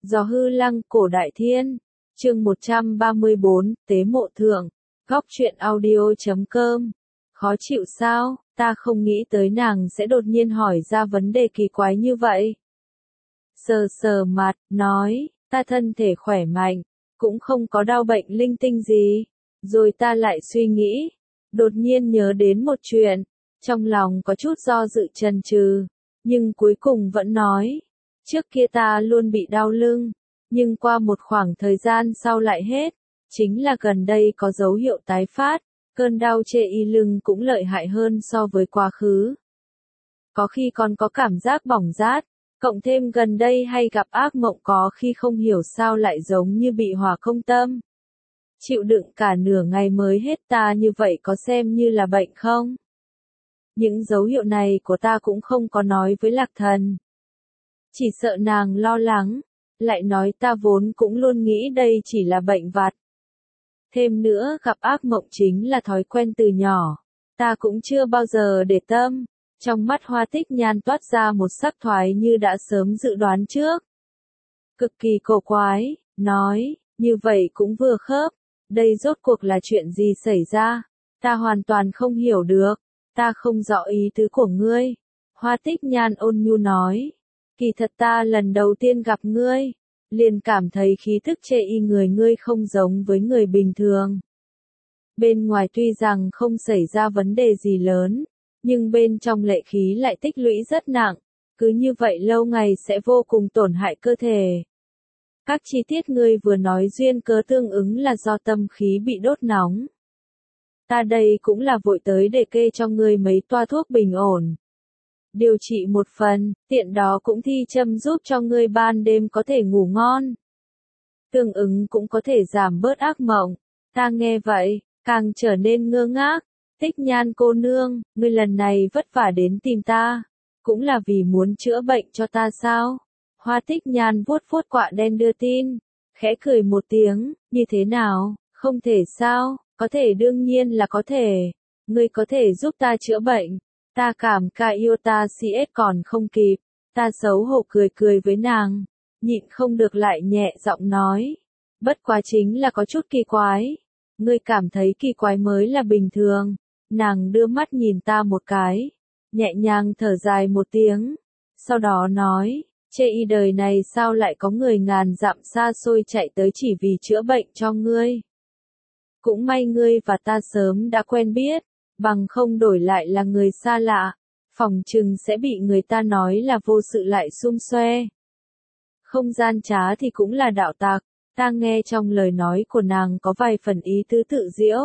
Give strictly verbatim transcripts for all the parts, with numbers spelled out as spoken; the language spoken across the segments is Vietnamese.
Gió hư lăng cổ đại thiên. Chương một trăm ba mươi bốn, Tế mộ thượng. Góc truyện audio chấm com. Khó chịu sao? Ta không nghĩ tới nàng sẽ đột nhiên hỏi ra vấn đề kỳ quái như vậy. Sờ sờ mặt, nói, ta thân thể khỏe mạnh, cũng không có đau bệnh linh tinh gì. Rồi ta lại suy nghĩ, đột nhiên nhớ đến một chuyện, trong lòng có chút do dự chần chừ, nhưng cuối cùng vẫn nói, trước kia ta luôn bị đau lưng, nhưng qua một khoảng thời gian sau lại hết, chính là gần đây có dấu hiệu tái phát, cơn đau chê y lưng cũng lợi hại hơn so với quá khứ. Có khi còn có cảm giác bỏng rát, cộng thêm gần đây hay gặp ác mộng có khi không hiểu sao lại giống như bị hỏa không tâm. Chịu đựng cả nửa ngày mới hết ta như vậy có xem như là bệnh không? Những dấu hiệu này của ta cũng không có nói với Lạc Thần. Chỉ sợ nàng lo lắng, lại nói ta vốn cũng luôn nghĩ đây chỉ là bệnh vặt. Thêm nữa gặp ác mộng chính là thói quen từ nhỏ, ta cũng chưa bao giờ để tâm. Trong mắt Hoa Tích Nhan toát ra một sắc thoái như đã sớm dự đoán trước. Cực kỳ cổ quái, nói, như vậy cũng vừa khớp, đây rốt cuộc là chuyện gì xảy ra, ta hoàn toàn không hiểu được, ta không rõ ý tứ của ngươi. Hoa Tích Nhan ôn nhu nói, kỳ thật ta lần đầu tiên gặp ngươi, liền cảm thấy khí thức chê y người ngươi không giống với người bình thường. Bên ngoài tuy rằng không xảy ra vấn đề gì lớn, nhưng bên trong lệ khí lại tích lũy rất nặng, cứ như vậy lâu ngày sẽ vô cùng tổn hại cơ thể. Các chi tiết ngươi vừa nói duyên cớ tương ứng là do tâm khí bị đốt nóng. Ta đây cũng là vội tới để kê cho ngươi mấy toa thuốc bình ổn. Điều trị một phần, tiện đó cũng thi châm giúp cho ngươi ban đêm có thể ngủ ngon. Tương ứng cũng có thể giảm bớt ác mộng. Ta nghe vậy, càng trở nên ngơ ngác. Tích Nhan cô nương, ngươi lần này vất vả đến tìm ta, cũng là vì muốn chữa bệnh cho ta sao? Hoa Tích Nhan vuốt vuốt quạ đen đưa tin, khẽ cười một tiếng, như thế nào, không thể sao, có thể đương nhiên là có thể, ngươi có thể giúp ta chữa bệnh, ta cảm ca yêu ta si ết còn không kịp, ta xấu hổ cười cười với nàng, nhịn không được lại nhẹ giọng nói, bất quá chính là có chút kỳ quái, ngươi cảm thấy kỳ quái mới là bình thường. Nàng đưa mắt nhìn ta một cái, nhẹ nhàng thở dài một tiếng, sau đó nói, chê y đời này sao lại có người ngàn dặm xa xôi chạy tới chỉ vì chữa bệnh cho ngươi. Cũng may ngươi và ta sớm đã quen biết, bằng không đổi lại là người xa lạ, phòng chừng sẽ bị người ta nói là vô sự lại xung xoe. Không gian trá thì cũng là đạo tặc, ta nghe trong lời nói của nàng có vài phần ý tứ tự diễu.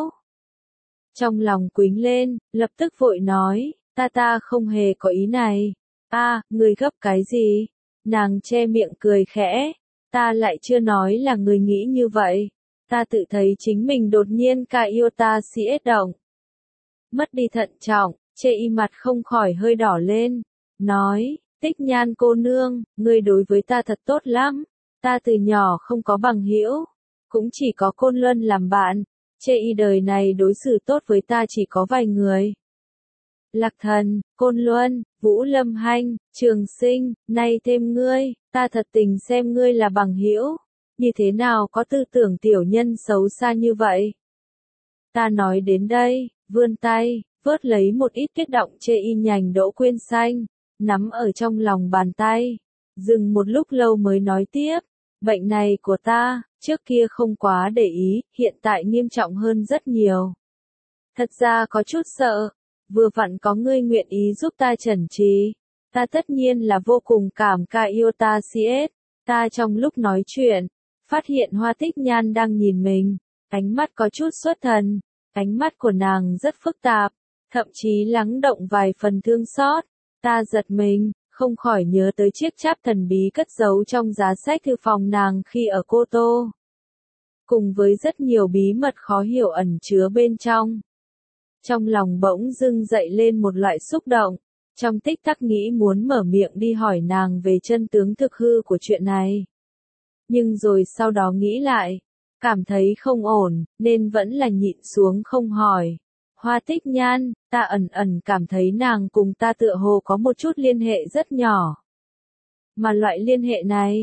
Trong lòng quính lên, lập tức vội nói, ta ta không hề có ý này. A, à, ngươi gấp cái gì? Nàng che miệng cười khẽ, ta lại chưa nói là ngươi nghĩ như vậy. Ta tự thấy chính mình đột nhiên ca yêu ta si ết động. Mất đi thận trọng, chê y mặt không khỏi hơi đỏ lên, nói, Tích Nhan cô nương, ngươi đối với ta thật tốt lắm. Ta từ nhỏ không có bằng hữu, cũng chỉ có Côn Luân làm bạn. Chê y đời này đối xử tốt với ta chỉ có vài người. Lạc Thần, Côn Luân, Vũ Lâm Hanh, Trường Sinh, nay thêm ngươi, ta thật tình xem ngươi là bằng hữu, như thế nào có tư tưởng tiểu nhân xấu xa như vậy. Ta nói đến đây, vươn tay, vớt lấy một ít tuyết động chê y nhành đỗ quyên xanh, nắm ở trong lòng bàn tay, dừng một lúc lâu mới nói tiếp. Bệnh này của ta, trước kia không quá để ý, hiện tại nghiêm trọng hơn rất nhiều. Thật ra có chút sợ, vừa vặn có ngươi nguyện ý giúp ta chẩn trị. Ta tất nhiên là vô cùng cảm ca yêu ta si ết. Ta trong lúc nói chuyện, phát hiện Hoa Tích Nhan đang nhìn mình, ánh mắt có chút xuất thần, ánh mắt của nàng rất phức tạp, thậm chí lắng động vài phần thương xót. Ta giật mình. Không khỏi nhớ tới chiếc cháp thần bí cất giấu trong giá sách thư phòng nàng khi ở Cô Tô. Cùng với rất nhiều bí mật khó hiểu ẩn chứa bên trong. Trong lòng bỗng dưng dậy lên một loại xúc động, trong tích tắc nghĩ muốn mở miệng đi hỏi nàng về chân tướng thực hư của chuyện này. Nhưng rồi sau đó nghĩ lại, cảm thấy không ổn, nên vẫn là nhịn xuống không hỏi. Hoa Tích Nhan, ta ẩn ẩn cảm thấy nàng cùng ta tựa hồ có một chút liên hệ rất nhỏ. Mà loại liên hệ này,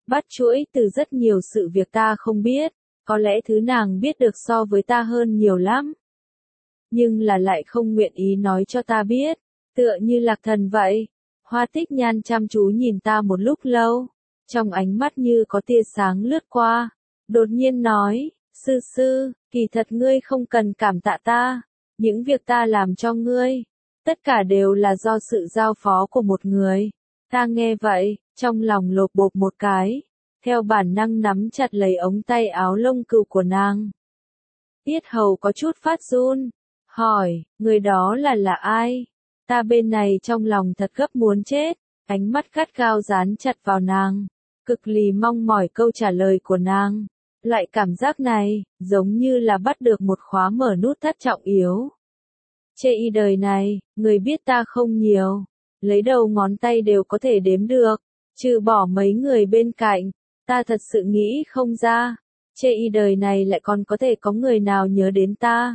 bắt chuỗi từ rất nhiều sự việc ta không biết, có lẽ thứ nàng biết được so với ta hơn nhiều lắm. Nhưng là lại không nguyện ý nói cho ta biết, tựa như Lạc Thần vậy. Hoa Tích Nhan chăm chú nhìn ta một lúc lâu, trong ánh mắt như có tia sáng lướt qua, đột nhiên nói, sư sư, kỳ thật ngươi không cần cảm tạ ta, những việc ta làm cho ngươi, tất cả đều là do sự giao phó của một người. Ta nghe vậy, trong lòng lột bột một cái, theo bản năng nắm chặt lấy ống tay áo lông cừu của nàng. Tiết hầu có chút phát run, hỏi, người đó là là ai? Ta bên này trong lòng thật gấp muốn chết, ánh mắt gắt gao dán chặt vào nàng, cực lì mong mỏi câu trả lời của nàng. Loại cảm giác này, giống như là bắt được một khóa mở nút thắt trọng yếu. Chê y đời này, người biết ta không nhiều, lấy đầu ngón tay đều có thể đếm được, trừ bỏ mấy người bên cạnh, ta thật sự nghĩ không ra, chê y đời này lại còn có thể có người nào nhớ đến ta.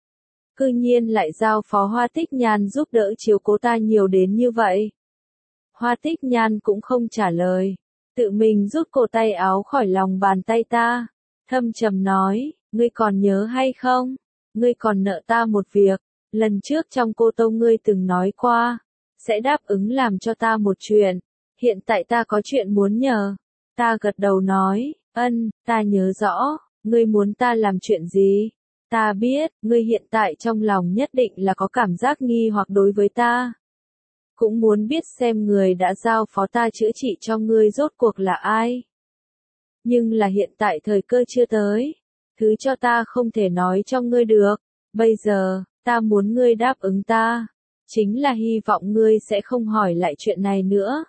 Cư nhiên lại giao phó Hoa Tích Nhan giúp đỡ chiếu cố ta nhiều đến như vậy. Hoa Tích Nhan cũng không trả lời, tự mình rút cổ tay áo khỏi lòng bàn tay ta, thâm trầm nói, ngươi còn nhớ hay không? Ngươi còn nợ ta một việc, lần trước trong Cô Tô ngươi từng nói qua, sẽ đáp ứng làm cho ta một chuyện, hiện tại ta có chuyện muốn nhờ. Ta gật đầu nói, ân, ta nhớ rõ, ngươi muốn ta làm chuyện gì? Ta biết, ngươi hiện tại trong lòng nhất định là có cảm giác nghi hoặc đối với ta. Cũng muốn biết xem người đã giao phó ta chữa trị cho ngươi rốt cuộc là ai. Nhưng là hiện tại thời cơ chưa tới, thứ cho ta không thể nói cho ngươi được. Bây giờ, ta muốn ngươi đáp ứng ta, chính là hy vọng ngươi sẽ không hỏi lại chuyện này nữa.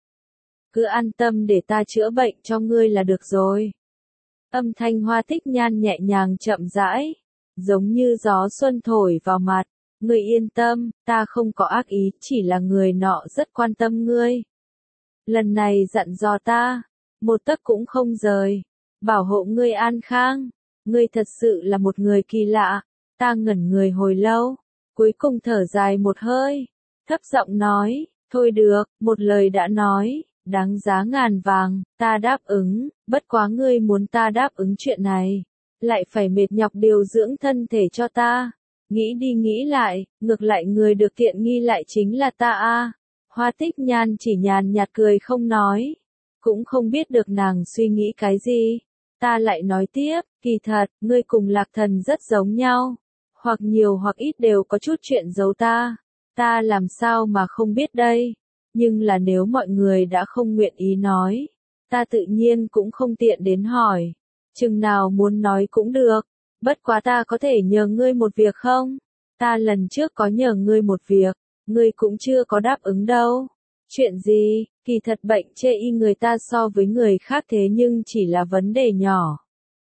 Cứ an tâm để ta chữa bệnh cho ngươi là được rồi. Âm thanh Hoa Tích Nhan nhẹ nhàng chậm rãi, giống như gió xuân thổi vào mặt. Ngươi yên tâm, ta không có ác ý, chỉ là người nọ rất quan tâm ngươi. Lần này dặn dò ta, một tấc cũng không rời, bảo hộ ngươi an khang. Ngươi thật sự là một người kỳ lạ. Ta ngẩn người hồi lâu, cuối cùng thở dài một hơi, thấp giọng nói, thôi được, một lời đã nói, đáng giá ngàn vàng, ta đáp ứng, bất quá ngươi muốn ta đáp ứng chuyện này, lại phải mệt nhọc điều dưỡng thân thể cho ta. Nghĩ đi nghĩ lại, ngược lại người được tiện nghi lại chính là ta a. Hoa Tích Nhan chỉ nhàn nhạt cười không nói, cũng không biết được nàng suy nghĩ cái gì. Ta lại nói tiếp, kỳ thật, ngươi cùng Lạc Thần rất giống nhau, hoặc nhiều hoặc ít đều có chút chuyện giấu ta. Ta làm sao mà không biết đây, nhưng là nếu mọi người đã không nguyện ý nói, ta tự nhiên cũng không tiện đến hỏi, chừng nào muốn nói cũng được. Bất quá ta có thể nhờ ngươi một việc không? Ta lần trước có nhờ ngươi một việc, ngươi cũng chưa có đáp ứng đâu. Chuyện gì? Kỳ thật bệnh chê y người ta so với người khác thế nhưng chỉ là vấn đề nhỏ.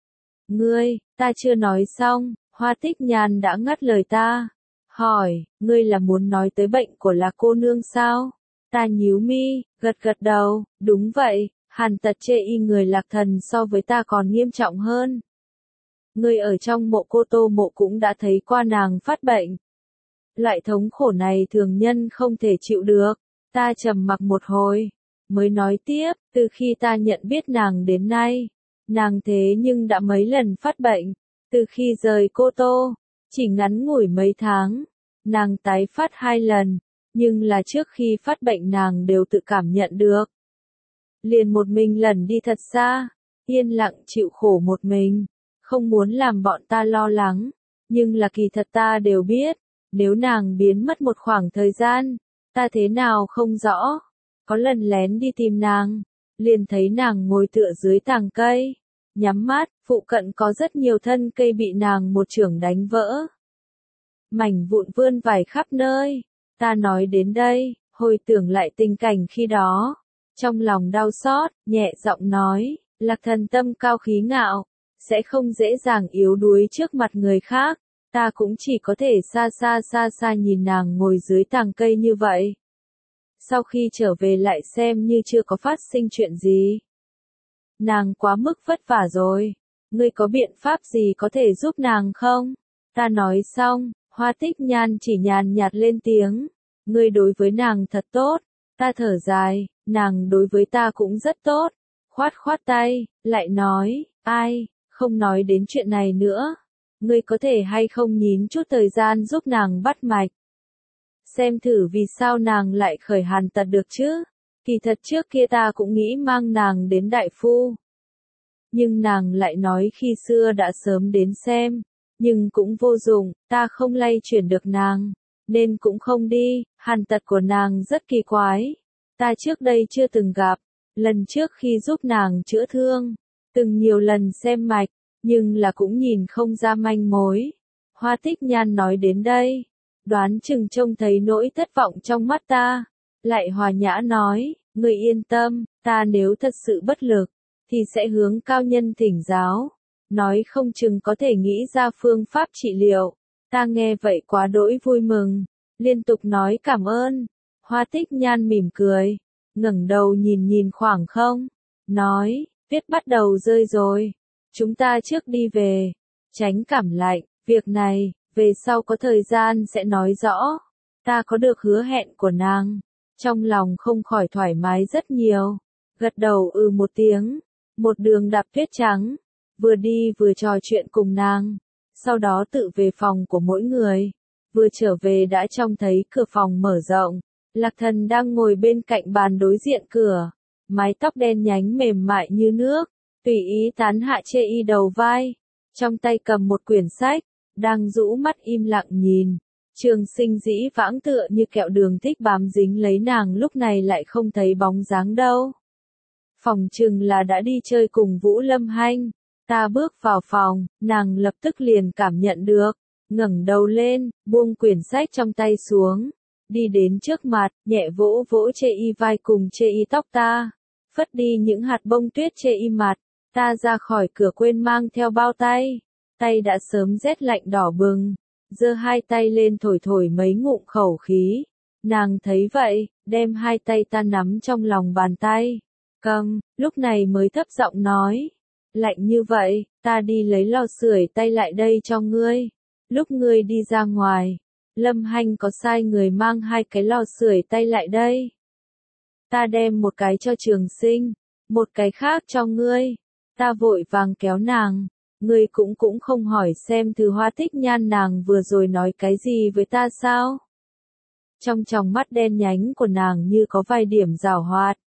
Ngươi, ta chưa nói xong, Hoa Tích Nhan đã ngắt lời ta. Hỏi, ngươi là muốn nói tới bệnh của Lạc cô nương sao? Ta nhíu mi, gật gật đầu, đúng vậy, hàn tật chê y người Lạc Thần so với ta còn nghiêm trọng hơn. Ngươi ở trong mộ Cô Tô mộ cũng đã thấy qua nàng phát bệnh. Loại thống khổ này thường nhân không thể chịu được. Ta trầm mặc một hồi, mới nói tiếp, từ khi ta nhận biết nàng đến nay, nàng thế nhưng đã mấy lần phát bệnh. Từ khi rời Cô Tô, chỉ ngắn ngủi mấy tháng, nàng tái phát hai lần, nhưng là trước khi phát bệnh nàng đều tự cảm nhận được. Liền một mình lần đi thật xa, yên lặng chịu khổ một mình. Không muốn làm bọn ta lo lắng, nhưng là kỳ thật ta đều biết, nếu nàng biến mất một khoảng thời gian, ta thế nào không rõ. Có lần lén đi tìm nàng, liền thấy nàng ngồi tựa dưới tàng cây, nhắm mắt, phụ cận có rất nhiều thân cây bị nàng một chưởng đánh vỡ. Mảnh vụn vươn vải khắp nơi, ta nói đến đây, hồi tưởng lại tình cảnh khi đó, trong lòng đau xót, nhẹ giọng nói, Lạc Thần tâm cao khí ngạo, sẽ không dễ dàng yếu đuối trước mặt người khác, ta cũng chỉ có thể xa xa xa xa nhìn nàng ngồi dưới tàng cây như vậy. Sau khi trở về lại xem như chưa có phát sinh chuyện gì. Nàng quá mức vất vả rồi, ngươi có biện pháp gì có thể giúp nàng không? Ta nói xong, Hoa Tích Nhan chỉ nhàn nhạt lên tiếng, ngươi đối với nàng thật tốt. Ta thở dài, nàng đối với ta cũng rất tốt. khoát khoát tay, lại nói, ai, không nói đến chuyện này nữa. Ngươi có thể hay không nhín chút thời gian giúp nàng bắt mạch. Xem thử vì sao nàng lại khởi hàn tật được chứ. Kỳ thật trước kia ta cũng nghĩ mang nàng đến đại phu. Nhưng nàng lại nói khi xưa đã sớm đến xem. Nhưng cũng vô dụng, ta không lay chuyển được nàng. Nên cũng không đi, hàn tật của nàng rất kỳ quái. Ta trước đây chưa từng gặp. Lần trước khi giúp nàng chữa thương. Từng nhiều lần xem mạch. Nhưng là cũng nhìn không ra manh mối. Hoa Tích Nhan nói đến đây. Đoán chừng trông thấy nỗi thất vọng trong mắt ta. Lại hòa nhã nói, ngươi yên tâm, ta nếu thật sự bất lực, thì sẽ hướng cao nhân thỉnh giáo. Nói không chừng có thể nghĩ ra phương pháp trị liệu. Ta nghe vậy quá đỗi vui mừng. Liên tục nói cảm ơn. Hoa Tích Nhan mỉm cười. Ngẩng đầu nhìn nhìn khoảng không. Nói, tuyết bắt đầu rơi rồi. Chúng ta trước đi về. Tránh cảm lạnh. Việc này, về sau có thời gian sẽ nói rõ. Ta có được hứa hẹn của nàng. Trong lòng không khỏi thoải mái rất nhiều. Gật đầu ừ một tiếng. Một đường đạp tuyết trắng. Vừa đi vừa trò chuyện cùng nàng. Sau đó tự về phòng của mỗi người. Vừa trở về đã trông thấy cửa phòng mở rộng. Lạc Thần đang ngồi bên cạnh bàn đối diện cửa. Mái tóc đen nhánh mềm mại như nước. Tùy ý tán hạ chê y đầu vai. Trong tay cầm một quyển sách. Đang rũ mắt im lặng nhìn. Trường Sinh dĩ vãng tựa như kẹo đường thích bám dính lấy nàng, lúc này lại không thấy bóng dáng đâu. Phòng chừng là đã đi chơi cùng Vũ Lâm Hanh. Ta bước vào phòng, nàng lập tức liền cảm nhận được. Ngẩng đầu lên, buông quyển sách trong tay xuống. Đi đến trước mặt, nhẹ vỗ vỗ chê y vai cùng chê y tóc ta. Phất đi những hạt bông tuyết chê y mặt. Ta ra khỏi cửa quên mang theo bao tay. Tay đã sớm rét lạnh đỏ bừng. Giơ hai tay lên thổi thổi mấy ngụm khẩu khí. Nàng thấy vậy, đem hai tay ta nắm trong lòng bàn tay. Cầm, lúc này mới thấp giọng nói. Lạnh như vậy, ta đi lấy lò sưởi tay lại đây cho ngươi. Lúc ngươi đi ra ngoài, Lâm Hanh có sai người mang hai cái lò sưởi tay lại đây. Ta đem một cái cho Trường Sinh, một cái khác cho ngươi. Ta vội vàng kéo nàng. Ngươi cũng cũng không hỏi xem từ Hoa Tích Nhan nàng vừa rồi nói cái gì với ta sao? Trong tròng mắt đen nhánh của nàng như có vài điểm giảo hoạt.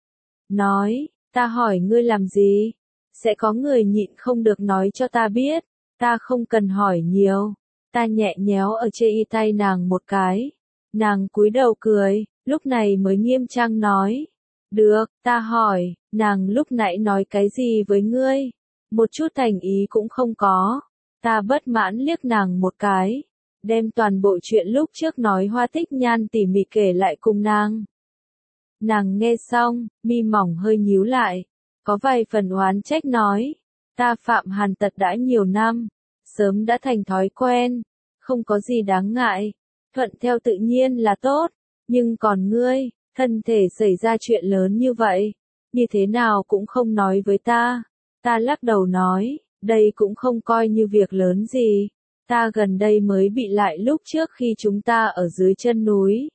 Nói, ta hỏi ngươi làm gì? Sẽ có người nhịn không được nói cho ta biết. Ta không cần hỏi nhiều. Ta nhẹ nhéo ở chê y tay nàng một cái. Nàng cúi đầu cười, lúc này mới nghiêm trang nói. Được, ta hỏi, nàng lúc nãy nói cái gì với ngươi? Một chút thành ý cũng không có. Ta bất mãn liếc nàng một cái. Đem toàn bộ chuyện lúc trước nói Hoa Tích Nhan tỉ mỉ kể lại cùng nàng. Nàng nghe xong, mi mỏng hơi nhíu lại. Có vài phần oán trách nói. Ta phạm hàn tật đã nhiều năm. Sớm đã thành thói quen. Không có gì đáng ngại. Thuận theo tự nhiên là tốt. Nhưng còn ngươi, thân thể xảy ra chuyện lớn như vậy. Như thế nào cũng không nói với ta. Ta lắc đầu nói, đây cũng không coi như việc lớn gì. Ta gần đây mới bị lại lúc trước khi chúng ta ở dưới chân núi.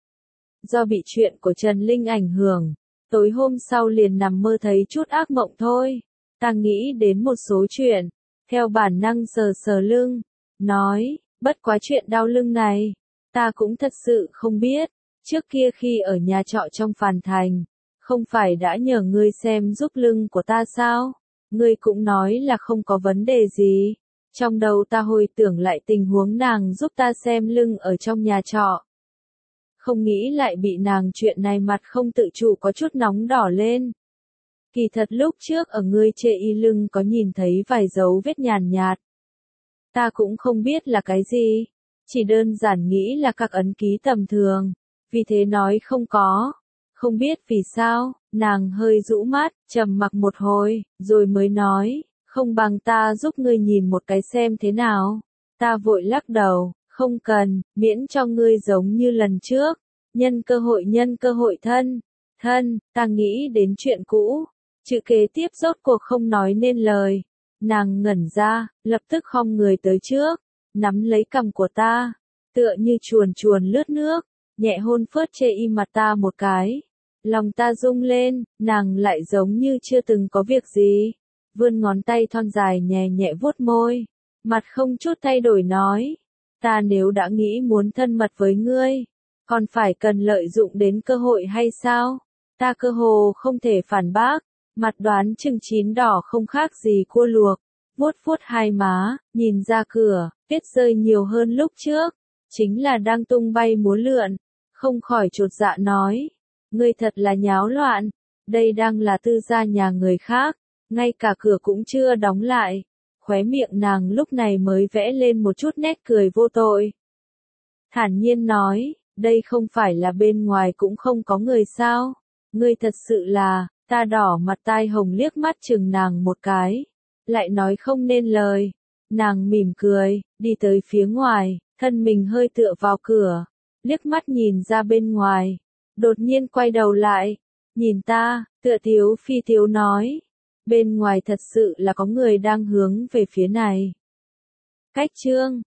Do bị chuyện của Trần Linh ảnh hưởng, tối hôm sau liền nằm mơ thấy chút ác mộng thôi. Ta nghĩ đến một số chuyện, theo bản năng sờ sờ lưng, nói, bất quá chuyện đau lưng này, ta cũng thật sự không biết. Trước kia khi ở nhà trọ trong Phàn Thành, không phải đã nhờ ngươi xem giúp lưng của ta sao? Ngươi cũng nói là không có vấn đề gì. Trong đầu ta hồi tưởng lại tình huống nàng giúp ta xem lưng ở trong nhà trọ. Không nghĩ lại bị nàng chuyện này mặt không tự chủ có chút nóng đỏ lên. Kỳ thật lúc trước ở ngươi chê y lưng có nhìn thấy vài dấu vết nhàn nhạt. Ta cũng không biết là cái gì. Chỉ đơn giản nghĩ là các ấn ký tầm thường. Vì thế nói không có. Không biết vì sao, nàng hơi rũ mắt, trầm mặc một hồi, rồi mới nói, không bằng ta giúp ngươi nhìn một cái xem thế nào. Ta vội lắc đầu, không cần, miễn cho ngươi giống như lần trước. Nhân cơ hội nhân cơ hội thân. Thân, ta nghĩ đến chuyện cũ. Chữ kế tiếp rốt cuộc không nói nên lời. Nàng ngẩn ra, lập tức khom người tới trước, nắm lấy cằm của ta, tựa như chuồn chuồn lướt nước, nhẹ hôn phớt chê y mặt ta một cái. Lòng ta rung lên, nàng lại giống như chưa từng có việc gì. Vươn ngón tay thon dài nhẹ nhẹ vuốt môi. Mặt không chút thay đổi nói. Ta nếu đã nghĩ muốn thân mật với ngươi, còn phải cần lợi dụng đến cơ hội hay sao? Ta cơ hồ không thể phản bác. Mặt đoán chừng chín đỏ không khác gì cua luộc. Vuốt vuốt hai má, nhìn ra cửa, tuyết rơi nhiều hơn lúc trước. Chính là đang tung bay múa lượn. Không khỏi chột dạ nói. Ngươi thật là nháo loạn. Đây đang là tư gia nhà người khác. Ngay cả cửa cũng chưa đóng lại. Khóe miệng nàng lúc này mới vẽ lên một chút nét cười vô tội. Thản nhiên nói, đây không phải là bên ngoài cũng không có người sao. Ngươi thật sự là, ta đỏ mặt tai hồng liếc mắt chừng nàng một cái. Lại nói không nên lời. Nàng mỉm cười, đi tới phía ngoài, thân mình hơi tựa vào cửa. Liếc mắt nhìn ra bên ngoài. Đột nhiên quay đầu lại. Nhìn ta, tựa tiếu phi tiếu nói. Bên ngoài thật sự là có người đang hướng về phía này. Cách chương